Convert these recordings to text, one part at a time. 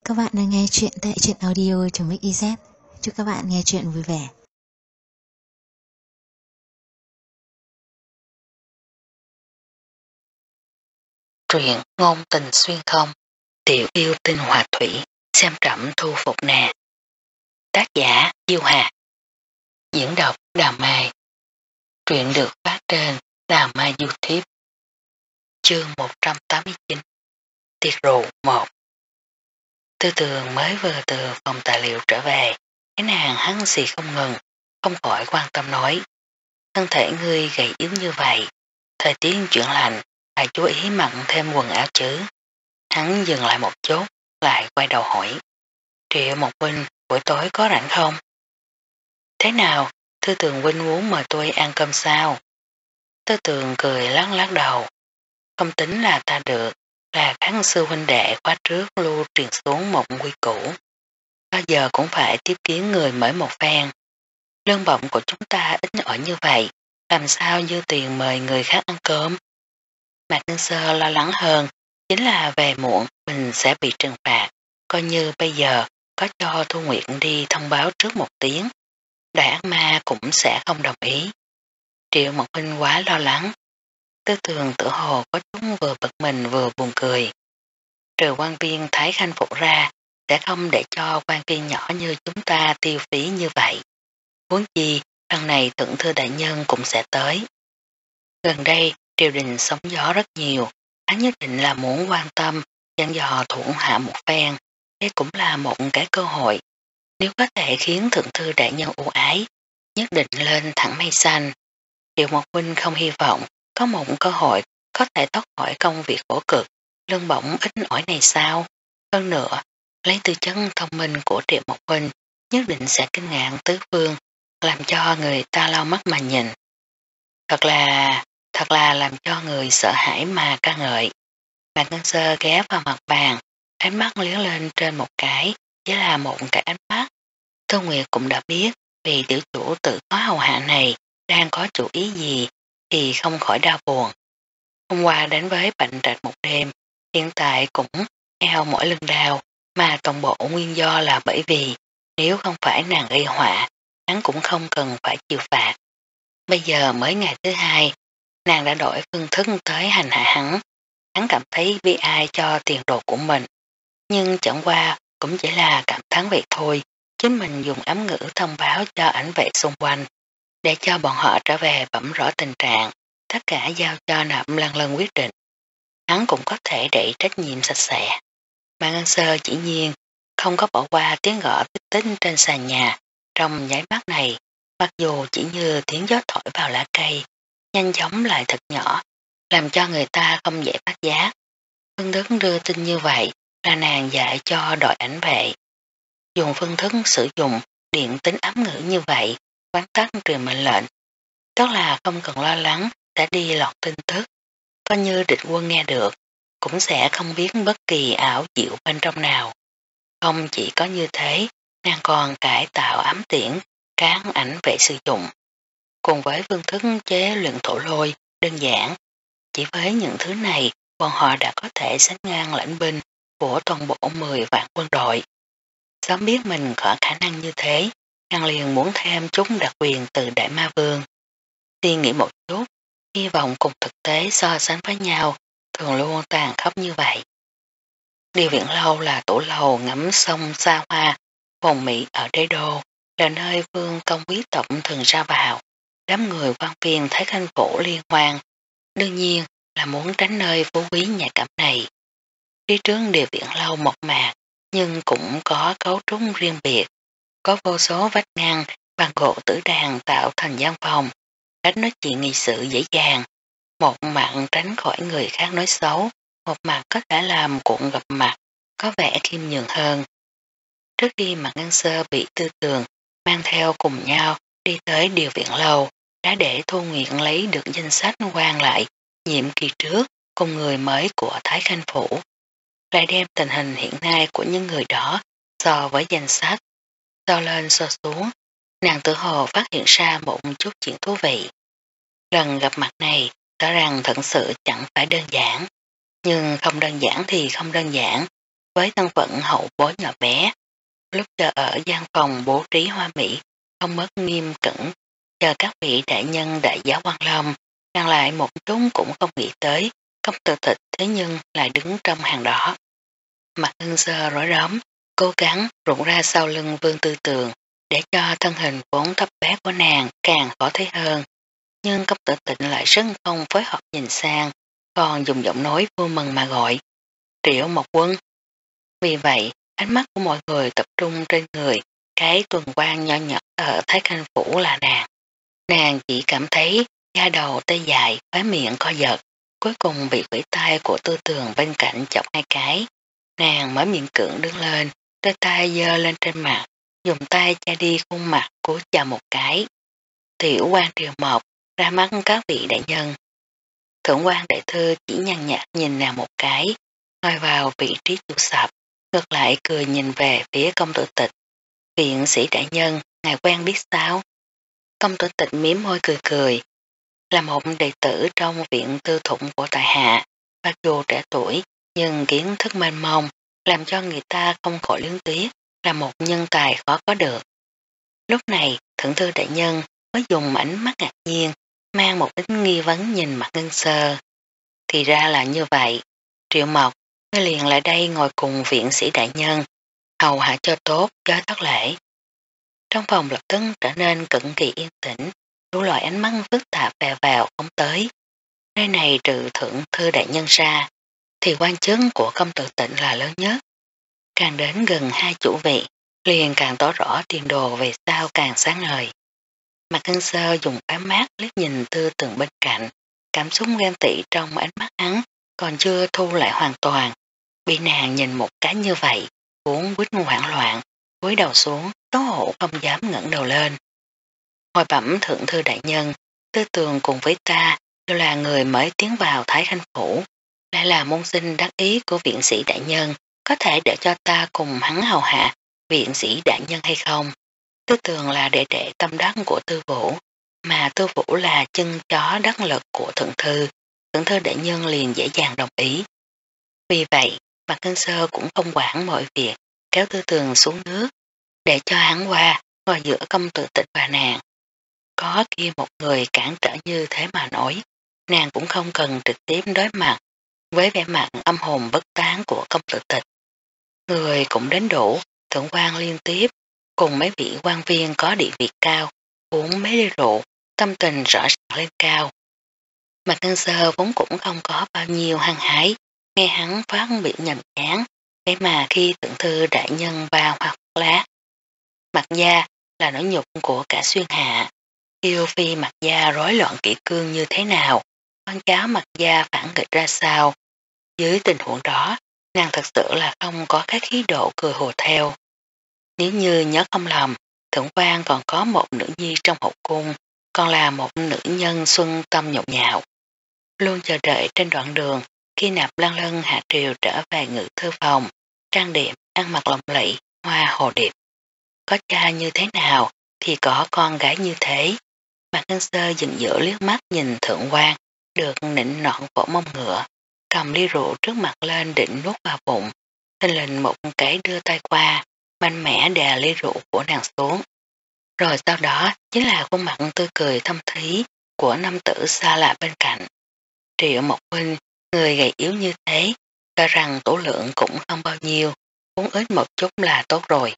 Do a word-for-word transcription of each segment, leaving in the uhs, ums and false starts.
các bạn đang nghe chuyện tại truyện audio.mix.iz. Chúc các bạn nghe chuyện vui vẻ. Truyện ngôn tình xuyên không, tiểu yêu tinh hòa thủy, xem trẫm thu phục nè. Tác giả Diêu Hà. Diễn đọc Đào Mai. Truyện được phát trên Đào Mai YouTube. Chương một trăm tám mươi chín. Tiệc rượu một. Tư Tường mới vừa từ phòng tài liệu trở về, cái nàng hắn xì không ngừng, không khỏi quan tâm nói. Thân thể ngươi gầy yếu như vậy, thời tiết chuyển lạnh, phải chú ý mặn thêm quần áo chứ. Hắn dừng lại một chút, lại quay đầu hỏi. Triệu Một Huynh, buổi tối có rảnh không? Thế nào, Tư Tường Huynh muốn mời tôi ăn cơm sao? Tư Tường cười lắc lắc đầu. Không tính là ta được, là các sư huynh đệ khóa trước lưu truyền xuống một quy củ. Bao giờ cũng phải tiếp kiến người mới một phen. Lương bổng của chúng ta ít ỏi như vậy, làm sao dư tiền mời người khác ăn cơm? Mạc Ngân Sơ lo lắng hơn, chính là về muộn mình sẽ bị trừng phạt, coi như bây giờ có cho Thu Nguyệt đi thông báo trước một tiếng. Đại ác ma cũng sẽ không đồng ý. Triệu Mộc Huynh quá lo lắng. Tư Tường tự hồ có chúng vừa bực mình vừa buồn cười. Trừ quan viên Thái Khanh Phụ ra, sẽ không để cho quan viên nhỏ như chúng ta tiêu phí như vậy. Huống chi, lần này thượng thư đại nhân cũng sẽ tới. Gần đây, triều đình sóng gió rất nhiều, hắn nhất định là muốn quan tâm, dặn dò thuận hạ một phen, đây cũng là một cái cơ hội. Nếu có thể khiến thượng thư đại nhân ưu ái, nhất định lên thẳng mây xanh. Triệu Mộc Huynh không hy vọng có một cơ hội có thể thoát khỏi công việc khổ cực, lương bổng ít ỏi này sao? Hơn nữa, lấy tư chất thông minh của Triệu Mộc Huynh nhất định sẽ kinh ngạc tứ phương, làm cho người ta lau mắt mà nhìn. Thật là, thật là làm cho người sợ hãi mà ca ngợi. Mạc Ngân Sơ ghé vào mặt bàn, ánh mắt liếng lên trên một cái, chỉ là một cái ánh mắt. Thư Nguyệt cũng đã biết vì tiểu chủ tự có hầu hạ này đang có chủ ý gì thì không khỏi đau buồn. Hôm qua đến với Bạch Trạch một đêm, hiện tại cũng eo mỗi lưng đau, mà toàn bộ nguyên do là bởi vì nếu không phải nàng gây họa, hắn cũng không cần phải chịu phạt. Bây giờ mới ngày thứ hai, nàng đã đổi phương thức tới hành hạ hắn. Hắn cảm thấy bi ai cho tiền đồ của mình, nhưng chẳng qua cũng chỉ là cảm thán vậy thôi. Chính mình dùng ám ngữ thông báo cho ảnh vệ xung quanh, để cho bọn họ trở về bẩm rõ tình trạng, tất cả giao cho Nạp Lăng Lân quyết định. Hắn cũng có thể đẩy trách nhiệm sạch sẽ. Mà Ngân Sơ chỉ nhiên không có bỏ qua tiếng gõ tích tích trên sàn nhà. Trong nháy mắt này, mặc dù chỉ như tiếng gió thổi vào lá cây, nhanh chóng lại thật nhỏ, làm cho người ta không dễ phát giác. Phương thức đưa tin như vậy là nàng dạy cho đội ảnh vệ. Dùng phương thức sử dụng điện tính ám ngữ như vậy, quán tắc truyền mệnh lệnh. Tức là không cần lo lắng sẽ đi lọt tin tức. Coi như địch quân nghe được, cũng sẽ không biết bất kỳ ảo diệu bên trong nào. Không chỉ có như thế, nàng còn cải tạo ám tiễn, các ảnh vệ sử dụng. Cùng với phương thức chế luyện thổ lôi, đơn giản. Chỉ với những thứ này, bọn họ đã có thể sánh ngang lãnh binh của toàn bộ mười vạn quân đội. Sớm biết mình có khả năng như thế, nàng liền muốn thêm chút đặc quyền từ Đại Ma Vương. Suy nghĩ một chút, hy vọng cùng thực tế so sánh với nhau, thường luôn tàn khốc như vậy. Điều viện lâu là tủ lầu ngắm sông xa hoa, vùng Mỹ ở đế đô, là nơi vương công quý tộc thường ra vào. Đám người quan viên Thái Khanh Phủ liên hoan, đương nhiên là muốn tránh nơi phú quý nhạy cảm này. Phía trước điều viện lâu mộc mạc, nhưng cũng có cấu trúc riêng biệt, có vô số vách ngăn bằng gỗ tử đàn tạo thành gian phòng, cách nói chuyện nghị sự dễ dàng. Một mặt tránh khỏi người khác nói xấu, một mặt có thể làm cuộn gặp mặt, có vẻ khiêm nhường hơn. Trước khi Mạc Ngân Sơ bị Tư Tường mang theo cùng nhau đi tới điều viện lâu, đã để Thu Nguyệt lấy được danh sách quan lại nhiệm kỳ trước cùng người mới của Thái Khanh Phủ, lại đem tình hình hiện nay của những người đó so với danh sách, so lên so xuống, nàng tự hồ phát hiện ra một chút chuyện thú vị. Lần gặp mặt này rõ ràng thật sự chẳng phải đơn giản, nhưng không đơn giản thì không đơn giản, với thân phận hậu bối nhỏ bé. Lúc chờ ở gian phòng bố trí hoa mỹ, không mất nghiêm cẩn, chờ các vị đại nhân đại giáo Quan Long, ngăn lại một chút cũng không nghĩ tới, công tử Tịch thế nhưng lại đứng trong hàng đó. Mặt Ngân Sơ rối rắm, cố gắng rụng ra sau lưng Vương Tư Tường, để cho thân hình vốn thấp bé của nàng càng khó thấy hơn. Nhưng công tử Tịnh lại rất không phối hợp nhìn sang, còn dùng giọng nói vui mừng mà gọi, Triệu Mộc Quân. Vì vậy, ánh mắt của mọi người tập trung trên người, cái tuần quan nhỏ nhỏ ở Thái Khanh Phủ là nàng. Nàng chỉ cảm thấy da đầu tê dại, khóe miệng co giật, cuối cùng bị quỷ tay của Tư Tường bên cạnh chọc hai cái. Nàng mới miệng cưỡng đứng lên, đôi tay giơ lên trên mặt, dùng tay che đi khuôn mặt của chào một cái. Tiểu quan Triều Mộc ra mắt các vị đại nhân. Thượng quan đại thư chỉ nhàn nhạt nhìn nàng một cái, ngồi vào vị trí chủ sập, ngược lại cười nhìn về phía công tử Tịch. Viện sĩ đại nhân, ngài quen biết sao? Công tử Tịch miếm môi cười cười. Là một đệ tử trong viện tư thụng của tại hạ, mặc dù trẻ tuổi, nhưng kiến thức mênh mông, làm cho người ta không khỏi luyến tiếc, là một nhân tài khó có được. Lúc này, thượng thư đại nhân mới dùng ánh mắt ngạc nhiên, mang một ít nghi vấn nhìn mặt Ngân Sơ. Thì ra là như vậy. Triệu Mộc, ngươi liền lại đây ngồi cùng viện sĩ đại nhân, hầu hạ cho tốt, cho thất lễ. Trong phòng lập tức trở nên cực kỳ yên tĩnh, đủ loại ánh mắt phức tạp bè vào không tới. Nơi này trừ thượng thư đại nhân ra, thì quan chức của công tử Tịnh là lớn nhất. Càng đến gần hai chủ vị, liền càng tỏ rõ tiền đồ về sau càng sáng ngời. Mặt Ngân Sơ dùng ám mát liếc nhìn Tư Tường bên cạnh, cảm xúc ghen tị trong ánh mắt hắn còn chưa thu lại hoàn toàn. Bị nàng nhìn một cái như vậy, cuốn quýt hoảng loạn, cúi đầu xuống, xấu hổ không dám ngẩng đầu lên. Hồi bẩm thượng thư đại nhân, Tư Tường cùng với ta đều là người mới tiến vào Thái Khanh Phủ, lại là môn sinh đắc ý của viện sĩ đại nhân, có thể để cho ta cùng hắn hầu hạ viện sĩ đại nhân hay không? Tư Tường là đệ đệ tâm đắc của Tư Vũ, mà Tư Vũ là chân chó đắc lực của thượng thư, thượng thư đại nhân liền dễ dàng đồng ý. Vì vậy, Mạc Ngân Sơ cũng không quản mọi việc, kéo Tư Tường xuống nước, để cho hắn qua, ngồi giữa công tử Tịch và nàng. Có kia một người cản trở như thế mà nói, nàng cũng không cần trực tiếp đối mặt với vẻ mặt âm hồn bất tán của công tử Tịch. Người cũng đến đủ, thượng quan liên tiếp, cùng mấy vị quan viên có địa vị cao, uống mấy ly rượu, tâm tình rõ ràng lên cao. Mạc Ngân Sơ vốn cũng không có bao nhiêu hăng hái, nghe hắn phát bị nhầm chán, thế mà khi thượng thư đại nhân bao hoặc lá. Mặt gia là nỗi nhục của cả xuyên hạ, yêu phi mặt gia rối loạn kỷ cương như thế nào, con cháu mặt gia phản nghịch ra sao. Dưới tình huống đó, nàng thật sự là không có cái khí độ cười hồ theo. Nếu như nhớ không lầm, thượng quan còn có một nữ nhi trong hậu cung, còn là một nữ nhân xuân tâm nhộn nhạo. Luôn chờ đợi trên đoạn đường, khi Nạp Lan Lân hạ triều trở về ngự thư phòng, trang điểm, ăn mặc lộng lẫy, hoa hồ điệp. Có cha như thế nào thì có con gái như thế. Mạc Ngân Sơ dừng giữa liếc mắt nhìn thượng quan, được nịnh nọn vỗ mông ngựa, cầm ly rượu trước mặt lên định nuốt vào bụng, thình lình một cái đưa tay qua, mạnh mẽ đè ly rượu của nàng xuống. Rồi sau đó chính là khuôn mặt tươi cười thâm thí của nam tử xa lạ bên cạnh. Triệu Mộc Huynh, người gầy yếu như thế, cho rằng tủ lượng cũng không bao nhiêu, uống ít một chút là tốt rồi.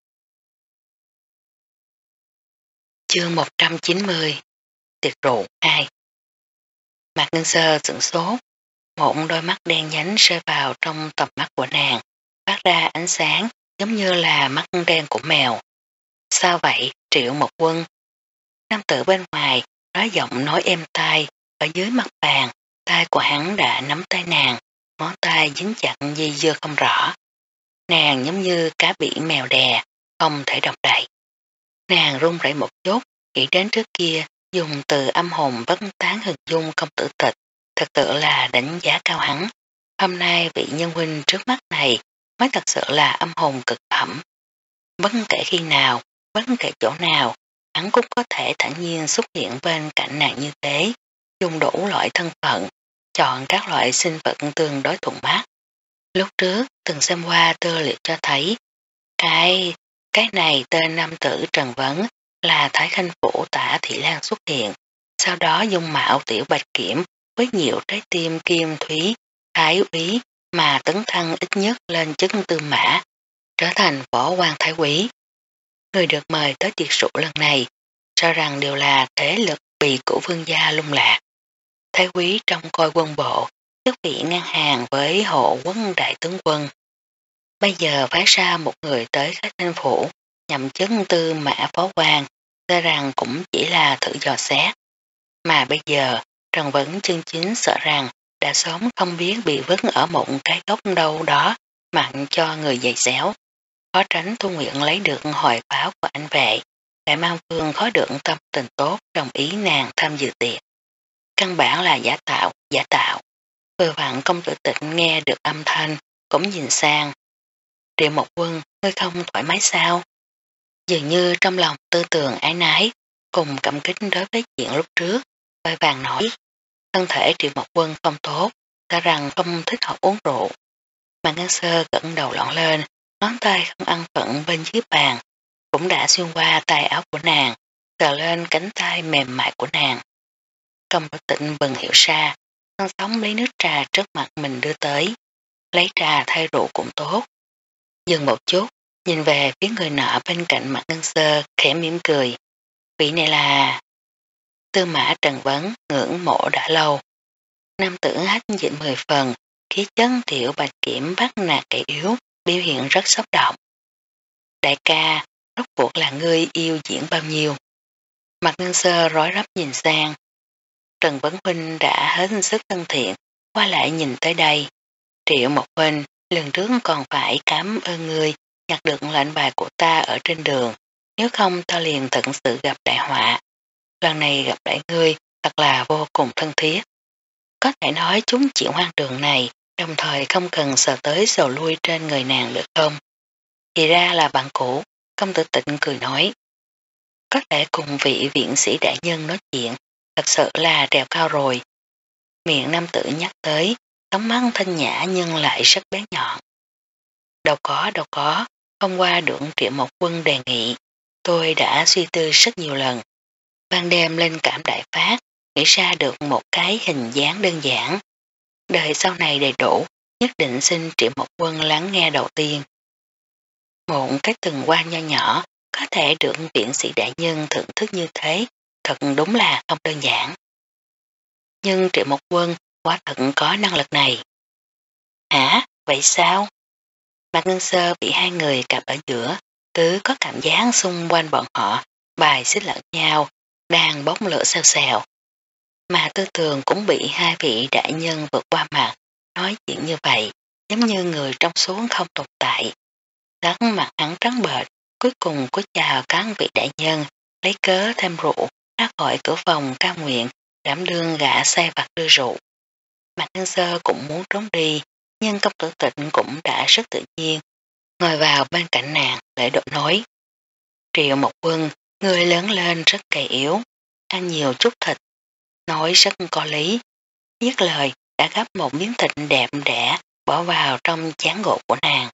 Chương một trăm chín mươi Tiệc rượu hai. Mạc Ngân Sơ sửng sốt, một đôi mắt đen nhánh rơi vào trong tầm mắt của nàng, phát ra ánh sáng giống như là mắt đen của mèo. Sao vậy, Triệu Mộc Quân? Nam tử bên ngoài nói giọng nói êm tai, ở dưới mặt bàn, tay của hắn đã nắm tay nàng, ngón tay dính chặt dây dưa không rõ. Nàng giống như cá bị mèo đè, không thể động đậy. Nàng run rẩy một chút, nghĩ đến trước kia dùng từ âm hồn bất tán hình dung công tử Tịch, thật sự là đánh giá cao hắn. Hôm nay vị nhân huynh trước mắt này mới thật sự là âm hồn cực phẩm. Bất kể khi nào, bất kể chỗ nào, hắn cũng có thể thản nhiên xuất hiện bên cạnh nàng như thế, dùng đủ loại thân phận, chọn các loại sinh vật tương đối thuận mắt. Lúc trước từng xem qua tư liệu cho thấy cái cái này tên nam tử Trần Vấn là Thái Khanh Phủ Tả Thị Lan xuất hiện, sau đó dung mạo tiểu bạch kiểm với nhiều trái tim kim thúy, thái úy mà tấn thăng ít nhất lên chức tư mã, trở thành võ quan thái quý. Người được mời tới tiệc rượu lần này, cho rằng đều là thế lực bị của vương gia lung lạc. Thái quý trong coi quân bộ, chức vị ngang hàng với hộ quân đại tướng quân. Bây giờ phái ra một người tới khách thanh phủ, nhậm chức tư mã phó quan, cho rằng cũng chỉ là thử dò xét. Mà bây giờ, Trần Vấn chân chính sợ rằng đã sớm không biết bị vứt ở một cái góc đâu đó mặn cho người dày xéo. Khó tránh Thu Nguyện lấy được hồi báo của anh vệ, Đại Mang Vương khó được tâm tình tốt đồng ý nàng tham dự tiệc. Căn bản là giả tạo, giả tạo. Vừa vặn công tử Tịnh nghe được âm thanh, cũng nhìn sang. Triệu Mộc Quân, ngươi không thoải mái sao? Dường như trong lòng tư tường ái nái, cùng cảm kích đối với chuyện lúc trước, vai vàng nói, thân thể Triệu Mộc Quân không tốt, ta rằng không thích hợp uống rượu. Mà Ngân Sơ gật đầu lọn lên, ngón tay không ăn phận bên dưới bàn, cũng đã xuyên qua tay áo của nàng, sờ lên cánh tay mềm mại của nàng. Công tử Tịnh bừng hiểu ra, thân sống lấy nước trà trước mặt mình đưa tới, lấy trà thay rượu cũng tốt. Dừng một chút, nhìn về phía người nọ bên cạnh mặt Ngân Sơ, khẽ mỉm cười. Vị này là... Tư mã Trần Vấn ngưỡng mộ đã lâu. Nam tử hách dịch mười phần, khí chân tiểu bạch kiểm bắt nạt kẻ yếu, biểu hiện rất xúc động. Đại ca, rốt cuộc là ngươi yêu diễn bao nhiêu? Mặt Ngân Sơ rối rắm nhìn sang. Trần Vấn Huynh đã hết sức thân thiện, qua lại nhìn tới đây. Triệu Mộc Huynh, lần trước còn phải cảm ơn ngươi nhặt được lệnh bài của ta ở trên đường, nếu không ta liền thật sự gặp đại họa. Lần này gặp lại ngươi thật là vô cùng thân thiết. Có thể nói chúng chuyện hoang đường này, đồng thời không cần sờ tới sờ lui trên người nàng được không? Thì ra là bạn cũ, công tử Tịnh cười nói. Có thể cùng vị viện sĩ đại nhân nói chuyện, thật sự là trèo cao rồi. Miệng nam tử nhắc tới, tấm mắt thanh nhã nhưng lại rất bén nhọn. Đâu có, đâu có, hôm qua được Triệu Mộc Quân đề nghị, tôi đã suy tư rất nhiều lần. Ban đêm lên cảm đại phát, nghĩ ra được một cái hình dáng đơn giản. Đời sau này đầy đủ, nhất định xin Triệu Mộc Quân lắng nghe đầu tiên. Một cái từng qua nho nhỏ, có thể được viện sĩ đại nhân thưởng thức như thế, thật đúng là không đơn giản. Nhưng Triệu Mộc Quân quả thật có năng lực này. Hả? Vậy sao? Mạc Ngân Sơ bị hai người cặp ở giữa, cứ có cảm giác xung quanh bọn họ, bài xích lẫn nhau, đang bốc lửa xèo xèo. Mà Tư Tường cũng bị hai vị đại nhân vượt qua mặt, nói chuyện như vậy, giống như người trong xuống không tồn tại. Sắc mặt hắn trắng bệch, cuối cùng cúi chào các vị đại nhân, lấy cớ thêm rượu, ra khỏi cửa phòng cao nguyện, đảm đương gã sai vặt đưa rượu. Mạc Ngân Sơ cũng muốn trốn đi, nhưng công tử Tịnh cũng đã rất tự nhiên, ngồi vào bên cạnh nàng, lễ độ nói. Triệu Mộc Quân, người lớn lên rất gầy yếu, ăn nhiều chút thịt, nói rất có lý. Dứt lời, đã gắp một miếng thịt đẹp đẽ, bỏ vào trong chén gột của nàng.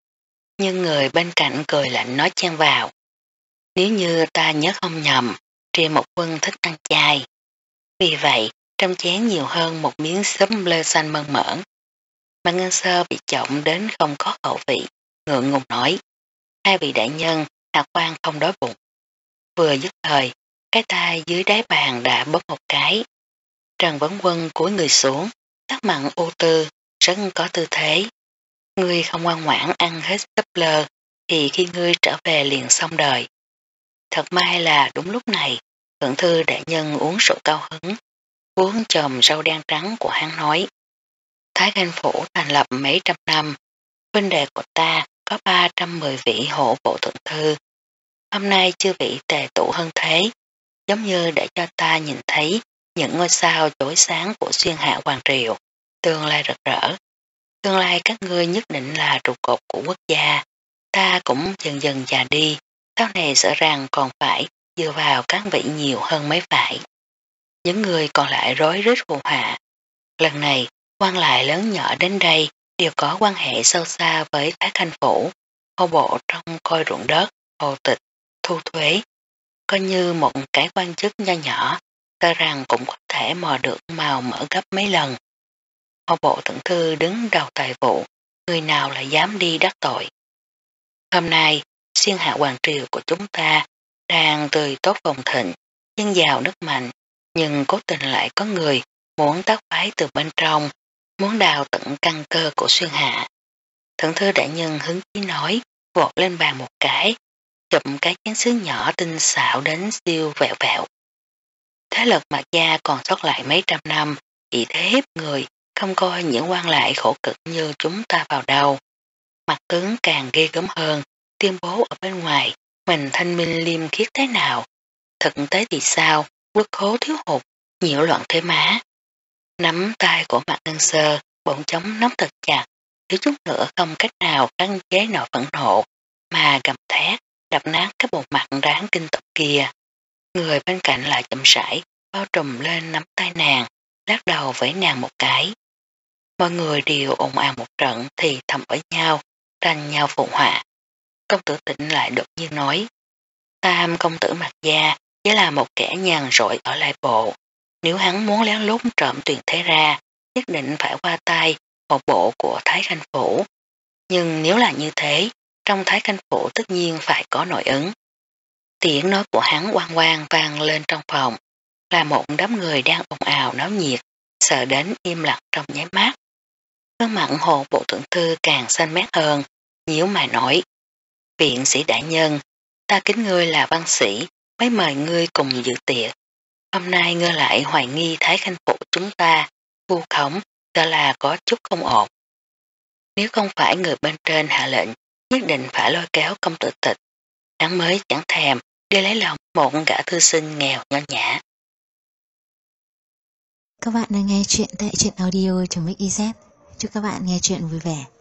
Nhưng người bên cạnh cười lạnh nói chen vào. Nếu như ta nhớ không nhầm, Triệu Mộc Quân thích ăn chay. Vì vậy, trong chén nhiều hơn một miếng súp lơ xanh mơn mởn. Mà Ngân Sơ bị trọng đến không có khẩu vị, ngượng ngùng nói. Hai vị đại nhân, hạ quan không đói bụng. Vừa dứt lời, cái tay dưới đáy bàn đã bóp một cái. Trần Vấn Quân cúi người xuống, sắc mặn u tư, rất có tư thế. Ngươi không ngoan ngoãn ăn hết súp lơ, thì khi ngươi trở về liền xong đời. Thật may là đúng lúc này, thượng thư đại nhân uống rượu cao hứng, uống chòm rau đen trắng của hắn nói. Thái Khanh Phủ thành lập mấy trăm năm, huynh đệ của ta có ba trăm mười vị hộ bộ thượng thư. Hôm nay chưa vị tề tụ hơn thế, giống như để cho ta nhìn thấy những ngôi sao chói sáng của xuyên hạ hoàng triều, tương lai rực rỡ. Tương lai các ngươi nhất định là trụ cột của quốc gia, ta cũng dần dần già đi, sau này sợ rằng còn phải dựa vào các vị nhiều hơn mấy phải. Những người còn lại rối rít hù hạ. Lần này, quan lại lớn nhỏ đến đây đều có quan hệ sâu xa với Thái Khanh Phủ, hô bộ trong coi ruộng đất, hồ tịch, thu thuế, coi như một cái quan chức nho nhỏ, cho rằng cũng có thể mò được màu mỡ gấp mấy lần. Hô bộ thượng thư đứng đầu tài vụ, người nào lại dám đi đắc tội. Hôm nay, xuyên hạ hoàng triều của chúng ta đang tươi tốt phồn thịnh, dân giàu nước mạnh, nhưng cố tình lại có người muốn tác phái từ bên trong, muốn đào tận căn cơ của xuyên hạ. Thượng thư đại nhân hứng chí nói, vọt lên bàn một cái, chụp cái chén sứ nhỏ tinh xảo đến siêu vẹo vẹo. Thế lực Mạc Gia còn sót lại mấy trăm năm, chỉ thế hiếp người, không coi những quan lại khổ cực như chúng ta vào đầu. Mặt tướng càng ghê gớm hơn, tuyên bố ở bên ngoài, mình thanh minh liêm khiết thế nào. Thực tế thì sao, quốc khố thiếu hụt, nhiễu loạn thế má. Nắm tay của Mạc Ngân Sơ, bỗng trống nắm thật chặt, thiếu chút nữa không cách nào khống chế nổi phẫn nộ, mà gầm thét, đập nát cái bộ mặt đáng kinh tởm kia. Người bên cạnh lại chậm rãi, bao trùm lên nắm tay nàng, lắc đầu với nàng một cái. Mọi người đều ồn ào một trận thì thầm với nhau, tranh nhau phụ họa. Công tử Tịnh lại đột nhiên nói, Tam công tử Mạc Gia chỉ là một kẻ nhàn rỗi ở lại bộ. Nếu hắn muốn lén lút trộm tuyển thế ra, nhất định phải qua tay một bộ của Thái Khanh Phủ. Nhưng nếu là như thế, trong Thái Khanh Phủ tất nhiên phải có nội ứng. Tiếng nói của hắn oang oang vang lên trong phòng, là một đám người đang ồn ào náo nhiệt, sợ đến im lặng trong nháy mắt. Gương mặt Hồ bộ thượng thư càng xanh mét hơn, nhíu mày nói, viện sĩ đại nhân, ta kính ngươi là văn sĩ, mới mời ngươi cùng dự tiệc. Hôm nay ngươi lại hoài nghi Thái Khanh Phủ chúng ta, vu khống, cho là có chút không ổn. Nếu không phải người bên trên hạ lệnh, nhất định phải lôi kéo công tử Tịch, hắn mới chẳng thèm đi lấy lòng một gã thư sinh nghèo nho nhã. Các bạn đang nghe chuyện tại truyện audio.mixyz. Chúc các bạn nghe chuyện vui vẻ.